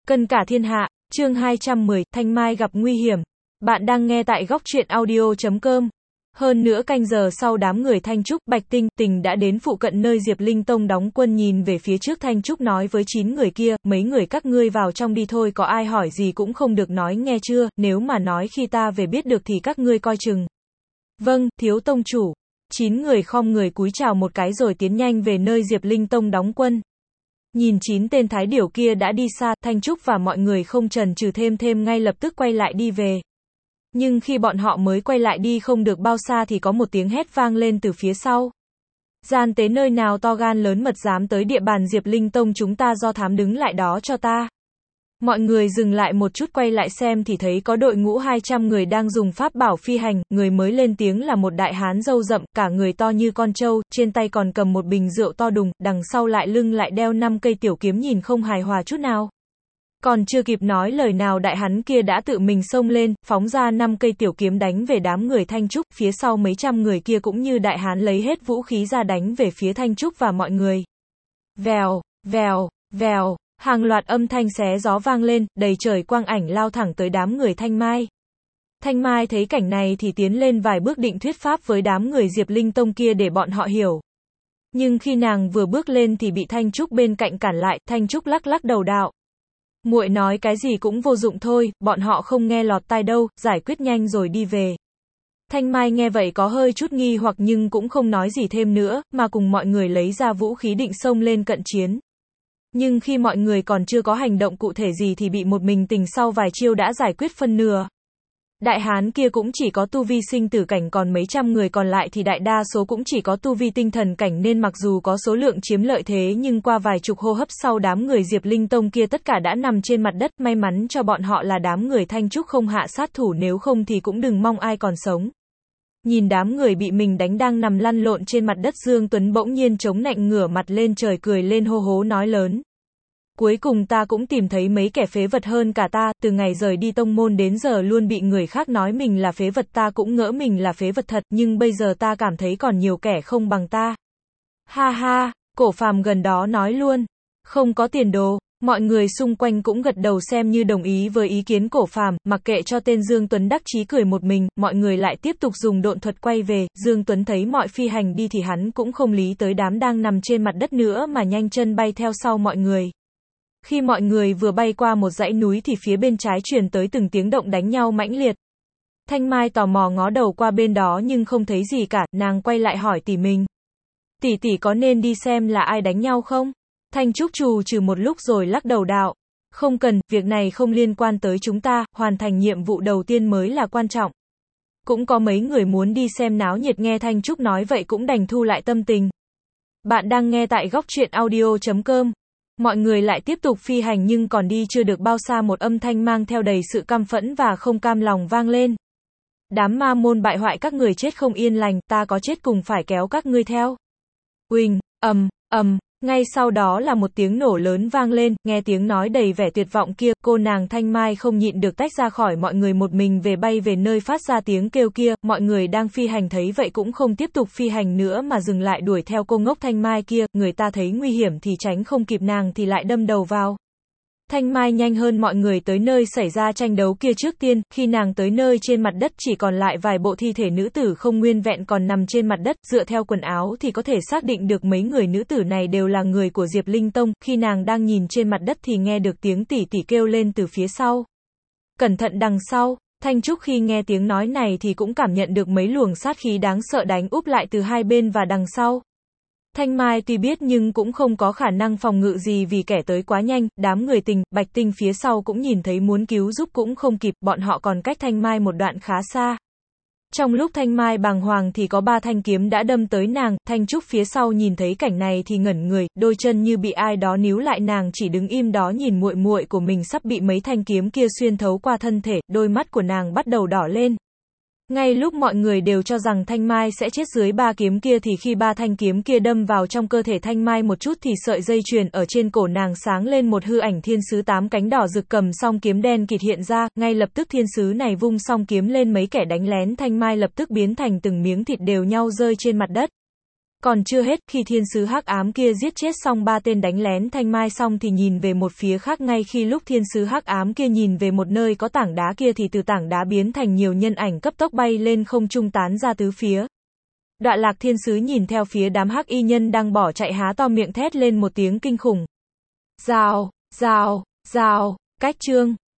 Cân cả thiên hạ, chương 210, Thanh Mai gặp nguy hiểm. Bạn đang nghe tại góc truyện audio.com. Hơn nữa canh giờ sau đám người Thanh Trúc, Bạch Tinh, Tình đã đến phụ cận nơi Diệp Linh Tông đóng quân. Nhìn về phía trước, Thanh Trúc nói với 9 người kia, mấy người các ngươi vào trong đi thôi, có ai hỏi gì cũng không được nói nghe chưa, nếu mà nói khi ta về biết được thì các ngươi coi chừng. Vâng, thiếu tông chủ. 9 người khom người cúi chào một cái rồi tiến nhanh về nơi Diệp Linh Tông đóng quân. Nhìn 9 tên thái điểu kia đã đi xa, Thanh Trúc và mọi người không chần chừ thêm ngay lập tức quay lại đi về. Nhưng khi bọn họ mới quay lại đi không được bao xa thì có một tiếng hét vang lên từ phía sau. Gian tế nơi nào to gan lớn mật dám tới địa bàn Diệp Linh Tông chúng ta, do thám đứng lại đó cho ta. Mọi người dừng lại một chút quay lại xem thì thấy có đội ngũ 200 người đang dùng pháp bảo phi hành, người mới lên tiếng là một đại hán râu rậm, cả người to như con trâu, trên tay còn cầm một bình rượu to đùng, đằng sau lại lưng lại đeo 5 cây tiểu kiếm nhìn không hài hòa chút nào. Còn chưa kịp nói lời nào đại hán kia đã tự mình xông lên, phóng ra 5 cây tiểu kiếm đánh về đám người Thanh Trúc, phía sau mấy trăm người kia cũng như đại hán lấy hết vũ khí ra đánh về phía Thanh Trúc và mọi người. Vèo, vèo, vèo. Hàng loạt âm thanh xé gió vang lên, đầy trời quang ảnh lao thẳng tới đám người Thanh Mai. Thanh Mai thấy cảnh này thì tiến lên vài bước định thuyết pháp với đám người Diệp Linh Tông kia để bọn họ hiểu. Nhưng khi nàng vừa bước lên thì bị Thanh Trúc bên cạnh cản lại, Thanh Trúc lắc lắc đầu đạo. Muội nói cái gì cũng vô dụng thôi, bọn họ không nghe lọt tai đâu, giải quyết nhanh rồi đi về. Thanh Mai nghe vậy có hơi chút nghi hoặc nhưng cũng không nói gì thêm nữa, mà cùng mọi người lấy ra vũ khí định xông lên cận chiến. Nhưng khi mọi người còn chưa có hành động cụ thể gì thì bị một mình Tình sau vài chiêu đã giải quyết phân nửa. Đại hán kia cũng chỉ có tu vi sinh tử cảnh, còn mấy trăm người còn lại thì đại đa số cũng chỉ có tu vi tinh thần cảnh, nên mặc dù có số lượng chiếm lợi thế nhưng qua vài chục hô hấp sau đám người Diệp Linh Tông kia tất cả đã nằm trên mặt đất, may mắn cho bọn họ là đám người Thanh Trúc không hạ sát thủ, nếu không thì cũng đừng mong ai còn sống. Nhìn đám người bị mình đánh đang nằm lăn lộn trên mặt đất, Dương Tuấn bỗng nhiên chống nạnh ngửa mặt lên trời cười lên hô hố nói lớn. Cuối cùng ta cũng tìm thấy mấy kẻ phế vật hơn cả ta, từ ngày rời đi tông môn đến giờ luôn bị người khác nói mình là phế vật, ta cũng ngỡ mình là phế vật thật, nhưng bây giờ ta cảm thấy còn nhiều kẻ không bằng ta. Ha ha, Cổ Phàm gần đó nói luôn. Không có tiền đồ. Mọi người xung quanh cũng gật đầu xem như đồng ý với ý kiến Cổ Phàm, mặc kệ cho tên Dương Tuấn đắc chí cười một mình, mọi người lại tiếp tục dùng độn thuật quay về. Dương Tuấn thấy mọi phi hành đi thì hắn cũng không lý tới đám đang nằm trên mặt đất nữa mà nhanh chân bay theo sau mọi người. Khi mọi người vừa bay qua một dãy núi thì phía bên trái truyền tới từng tiếng động đánh nhau mãnh liệt. Thanh Mai tò mò ngó đầu qua bên đó nhưng không thấy gì cả, nàng quay lại hỏi tỷ mình. Tỷ có nên đi xem là ai đánh nhau không? Thanh Trúc trù trừ một lúc rồi lắc đầu đạo. Không cần, việc này không liên quan tới chúng ta, hoàn thành nhiệm vụ đầu tiên mới là quan trọng. Cũng có mấy người muốn đi xem náo nhiệt, nghe Thanh Trúc nói vậy cũng đành thu lại tâm tình. Bạn đang nghe tại góc truyện audio.com. Mọi người lại tiếp tục phi hành nhưng còn đi chưa được bao xa một âm thanh mang theo đầy sự căm phẫn và không cam lòng vang lên. Đám ma môn bại hoại, các người chết không yên lành, ta có chết cùng phải kéo các ngươi theo. Uỳnh, ngay sau đó là một tiếng nổ lớn vang lên, nghe tiếng nói đầy vẻ tuyệt vọng kia, cô nàng Thanh Mai không nhịn được tách ra khỏi mọi người một mình bay về nơi phát ra tiếng kêu kia. Mọi người đang phi hành thấy vậy cũng không tiếp tục phi hành nữa mà dừng lại đuổi theo cô ngốc Thanh Mai kia, người ta thấy nguy hiểm thì tránh không kịp, nàng thì lại đâm đầu vào. Thanh Mai nhanh hơn mọi người tới nơi xảy ra tranh đấu kia trước tiên, khi nàng tới nơi trên mặt đất chỉ còn lại vài bộ thi thể nữ tử không nguyên vẹn còn nằm trên mặt đất, dựa theo quần áo thì có thể xác định được mấy người nữ tử này đều là người của Diệp Linh Tông. Khi nàng đang nhìn trên mặt đất thì nghe được tiếng tỷ tỷ kêu lên từ phía sau. Cẩn thận đằng sau. Thanh Trúc khi nghe tiếng nói này thì cũng cảm nhận được mấy luồng sát khí đáng sợ đánh úp lại từ hai bên và đằng sau. Thanh Mai tuy biết nhưng cũng không có khả năng phòng ngự gì vì kẻ tới quá nhanh, đám người Tình, Bạch Tinh phía sau cũng nhìn thấy muốn cứu giúp cũng không kịp, bọn họ còn cách Thanh Mai một đoạn khá xa. Trong lúc Thanh Mai bàng hoàng thì có 3 thanh kiếm đã đâm tới nàng, Thanh Trúc phía sau nhìn thấy cảnh này thì ngẩn người, đôi chân như bị ai đó níu lại, nàng chỉ đứng im đó nhìn muội muội của mình sắp bị mấy thanh kiếm kia xuyên thấu qua thân thể, đôi mắt của nàng bắt đầu đỏ lên. Ngay lúc mọi người đều cho rằng Thanh Mai sẽ chết dưới 3 kiếm kia thì khi 3 thanh kiếm kia đâm vào trong cơ thể Thanh Mai một chút thì sợi dây chuyền ở trên cổ nàng sáng lên một hư ảnh thiên sứ 8 cánh đỏ rực cầm song kiếm đen kịt hiện ra, ngay lập tức thiên sứ này vung song kiếm lên, mấy kẻ đánh lén Thanh Mai lập tức biến thành từng miếng thịt đều nhau rơi trên mặt đất. Còn chưa hết, khi thiên sứ hắc ám kia giết chết xong 3 tên đánh lén Thanh Mai xong thì nhìn về một phía khác, ngay khi lúc thiên sứ hắc ám kia nhìn về một nơi có tảng đá kia thì từ tảng đá biến thành nhiều nhân ảnh cấp tốc bay lên không trung tán ra tứ phía. Đoạn Lạc thiên sứ nhìn theo phía đám hắc y nhân đang bỏ chạy há to miệng thét lên một tiếng kinh khủng. Rào, rào, rào, cách chương.